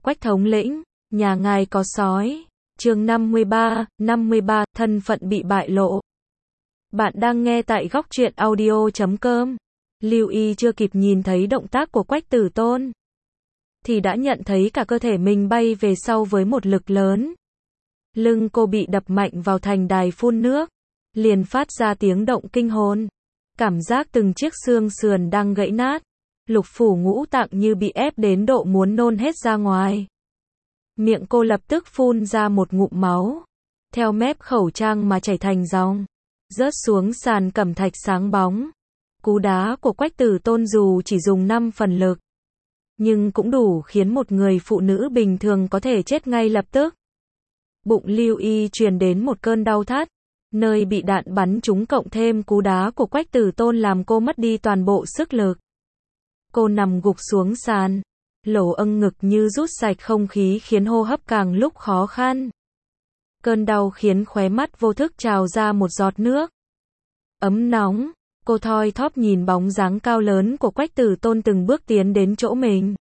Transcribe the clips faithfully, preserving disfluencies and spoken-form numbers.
Quách thống lĩnh, nhà ngài có sói. Chương năm mươi ba, năm mươi ba, thân phận bị bại lộ. Bạn đang nghe tại góc truyện audio chấm com. Lưu Y chưa kịp nhìn thấy động tác của Quách Tử Tôn, thì đã nhận thấy cả cơ thể mình bay về sau với một lực lớn. Lưng cô bị đập mạnh vào thành đài phun nước, liền phát ra tiếng động kinh hồn. Cảm giác từng chiếc xương sườn đang gãy nát, lục phủ ngũ tạng như bị ép đến độ muốn nôn hết ra ngoài. Miệng cô lập tức phun ra một ngụm máu, theo mép khẩu trang mà chảy thành dòng, rớt xuống sàn cẩm thạch sáng bóng. Cú đá của Quách Tử Tôn dù chỉ dùng năm phần lực, nhưng cũng đủ khiến một người phụ nữ bình thường có thể chết ngay lập tức. Bụng Lưu Y truyền đến một cơn đau thắt, nơi bị đạn bắn trúng cộng thêm cú đá của Quách Tử Tôn làm cô mất đi toàn bộ sức lực. Cô nằm gục xuống sàn, lỗ âng ngực như rút sạch không khí khiến hô hấp càng lúc khó khăn. Cơn đau khiến khóe mắt vô thức trào ra một giọt nước ấm nóng. Cô thoi thóp nhìn bóng dáng cao lớn của Quách Tử Tôn từng bước tiến đến chỗ mình.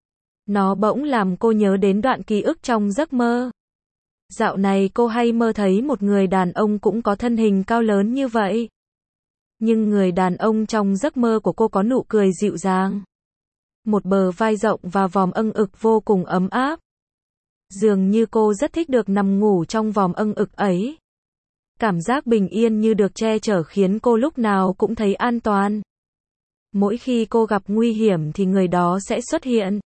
Nó bỗng làm cô nhớ đến đoạn ký ức trong giấc mơ. Dạo này cô hay mơ thấy một người đàn ông cũng có thân hình cao lớn như vậy. Nhưng người đàn ông trong giấc mơ của cô có nụ cười dịu dàng, một bờ vai rộng và vòm âng ực vô cùng ấm áp. Dường như cô rất thích được nằm ngủ trong vòm âng ực ấy. Cảm giác bình yên như được che chở khiến cô lúc nào cũng thấy an toàn. Mỗi khi cô gặp nguy hiểm thì người đó sẽ xuất hiện,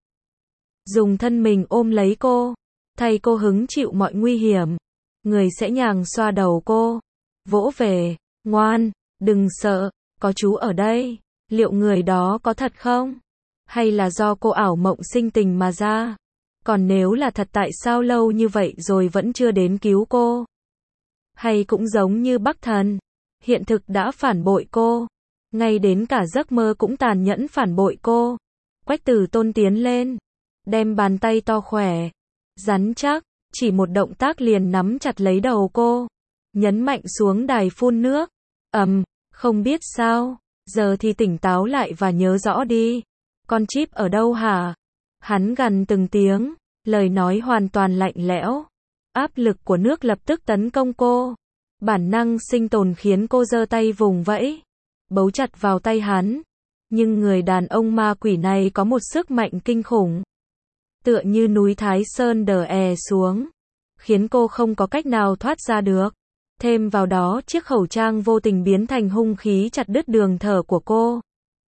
dùng thân mình ôm lấy cô, thay cô hứng chịu mọi nguy hiểm. Người sẽ nhàng xoa đầu cô, vỗ về, ngoan, đừng sợ, có chú ở đây. Liệu người đó có thật không? Hay là do cô ảo mộng sinh tình mà ra? Còn nếu là thật tại sao lâu như vậy rồi vẫn chưa đến cứu cô? Hay cũng giống như Bắc Thần, hiện thực đã phản bội cô, ngay đến cả giấc mơ cũng tàn nhẫn phản bội cô. Quách Tử Tôn tiến lên, đem bàn tay to khỏe, rắn chắc, chỉ một động tác liền nắm chặt lấy đầu cô, nhấn mạnh xuống đài phun nước. Ầm, um, không biết sao, giờ thì tỉnh táo lại và nhớ rõ đi. Con chip ở đâu hả? Hắn gằn từng tiếng, lời nói hoàn toàn lạnh lẽo. Áp lực của nước lập tức tấn công cô. Bản năng sinh tồn khiến cô giơ tay vùng vẫy, bấu chặt vào tay hắn. Nhưng người đàn ông ma quỷ này có một sức mạnh kinh khủng, tựa như núi Thái Sơn đè è xuống, khiến cô không có cách nào thoát ra được. Thêm vào đó chiếc khẩu trang vô tình biến thành hung khí chặt đứt đường thở của cô.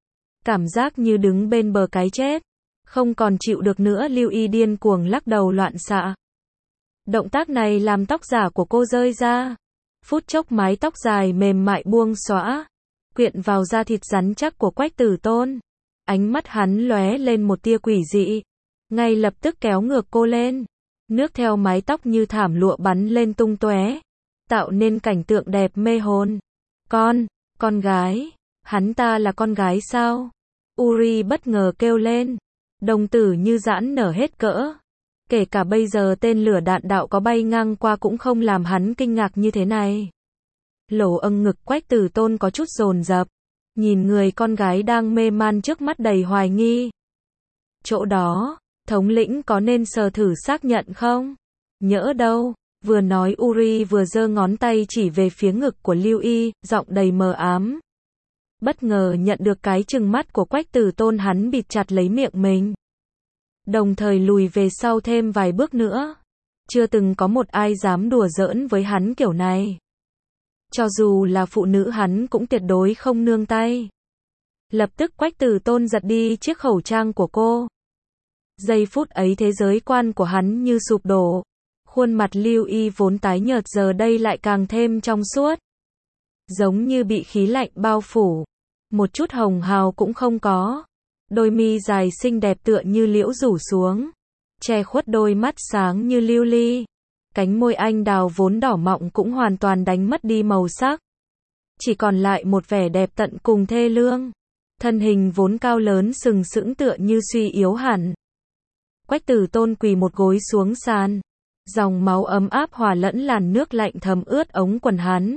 Cảm giác như đứng bên bờ cái chết. Không còn chịu được nữa, Lưu Y điên cuồng lắc đầu loạn xạ. Động tác này làm tóc giả của cô rơi ra. Phút chốc mái tóc dài mềm mại buông xõa, quyện vào da thịt rắn chắc của Quách Tử Tôn. Ánh mắt hắn lóe lên một tia quỷ dị, ngay lập tức kéo ngược cô lên. Nước theo mái tóc như thảm lụa bắn lên tung tóe, tạo nên cảnh tượng đẹp mê hồn. Con, con gái, hắn ta là con gái sao? Uri bất ngờ kêu lên, đồng tử như giãn nở hết cỡ. Kể cả bây giờ tên lửa đạn đạo có bay ngang qua cũng không làm hắn kinh ngạc như thế này. Lỗ âng ngực Quách Tử Tôn có chút dồn dập, nhìn người con gái đang mê man trước mắt đầy hoài nghi. Chỗ đó, thống lĩnh có nên sờ thử xác nhận không? Nhỡ đâu. Vừa nói Uri vừa giơ ngón tay chỉ về phía ngực của Lưu Y, giọng đầy mờ ám. Bất ngờ nhận được cái trừng mắt của Quách Tử Tôn, hắn bịt chặt lấy miệng mình, đồng thời lùi về sau thêm vài bước nữa. Chưa từng có một ai dám đùa giỡn với hắn kiểu này. Cho dù là phụ nữ hắn cũng tuyệt đối không nương tay. Lập tức Quách Tử Tôn giật đi chiếc khẩu trang của cô. Giây phút ấy thế giới quan của hắn như sụp đổ. Khuôn mặt Lưu Y vốn tái nhợt giờ đây lại càng thêm trong suốt, giống như bị khí lạnh bao phủ, một chút hồng hào cũng không có. Đôi mi dài xinh đẹp tựa như liễu rủ xuống, che khuất đôi mắt sáng như lưu ly. Cánh môi anh đào vốn đỏ mọng cũng hoàn toàn đánh mất đi màu sắc, chỉ còn lại một vẻ đẹp tận cùng thê lương. Thân hình vốn cao lớn sừng sững tựa như suy yếu hẳn. Quách Tử Tôn quỳ một gối xuống sàn, dòng máu ấm áp hòa lẫn làn nước lạnh thấm ướt ống quần hắn.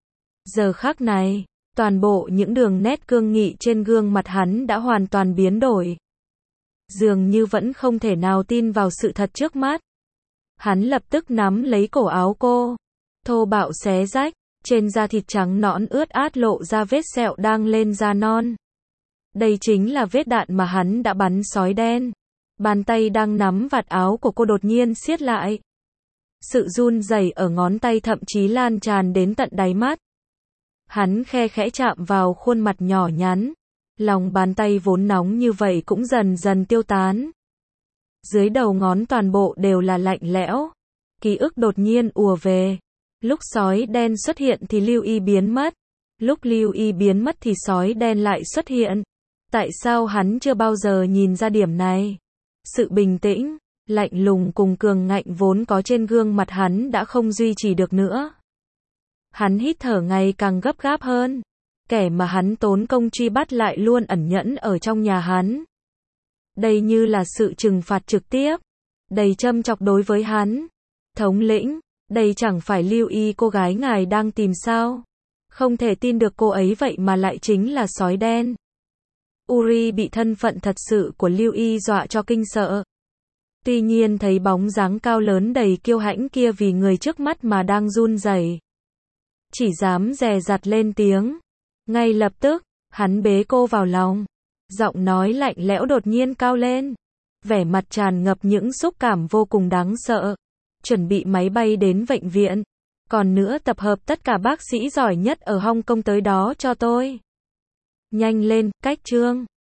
Giờ khắc này, toàn bộ những đường nét cương nghị trên gương mặt hắn đã hoàn toàn biến đổi. dường như vẫn không thể nào tin vào sự thật trước mắt. Hắn lập tức nắm lấy cổ áo cô, thô bạo xé rách, trên da thịt trắng nõn ướt át lộ ra vết sẹo đang lên da non. Đây chính là vết đạn mà hắn đã bắn sói đen. Bàn tay đang nắm vạt áo của cô đột nhiên siết lại. Sự run rẩy ở ngón tay thậm chí lan tràn đến tận đáy mắt. Hắn khe khẽ chạm vào khuôn mặt nhỏ nhắn. Lòng bàn tay vốn nóng như vậy cũng dần dần tiêu tán. Dưới đầu ngón toàn bộ đều là lạnh lẽo. Ký ức đột nhiên ùa về. Lúc sói đen xuất hiện thì Lưu Y biến mất. Lúc Lưu Y biến mất thì sói đen lại xuất hiện. Tại sao hắn chưa bao giờ nhìn ra điểm này? Sự bình tĩnh, lạnh lùng cùng cường ngạnh vốn có trên gương mặt hắn đã không duy trì được nữa. Hắn hít thở ngày càng gấp gáp hơn. Kẻ mà hắn tốn công truy bắt lại luôn ẩn nhẫn ở trong nhà hắn. Đây như là sự trừng phạt trực tiếp, đầy châm chọc đối với hắn. Thống lĩnh, đây chẳng phải Lưu Y cô gái ngài đang tìm sao? Không thể tin được cô ấy vậy mà lại chính là sói đen. Uri bị thân phận thật sự của Lưu Y dọa cho kinh sợ. Tuy nhiên thấy bóng dáng cao lớn đầy kiêu hãnh kia vì người trước mắt mà đang run rẩy, chỉ dám dè dặt lên tiếng. Ngay lập tức, hắn bế cô vào lòng. Giọng nói lạnh lẽo đột nhiên cao lên. Vẻ mặt tràn ngập những xúc cảm vô cùng đáng sợ. Chuẩn bị máy bay đến bệnh viện. Còn nữa tập hợp tất cả bác sĩ giỏi nhất ở Hong Kong tới đó cho tôi. Nhanh lên, cách trương.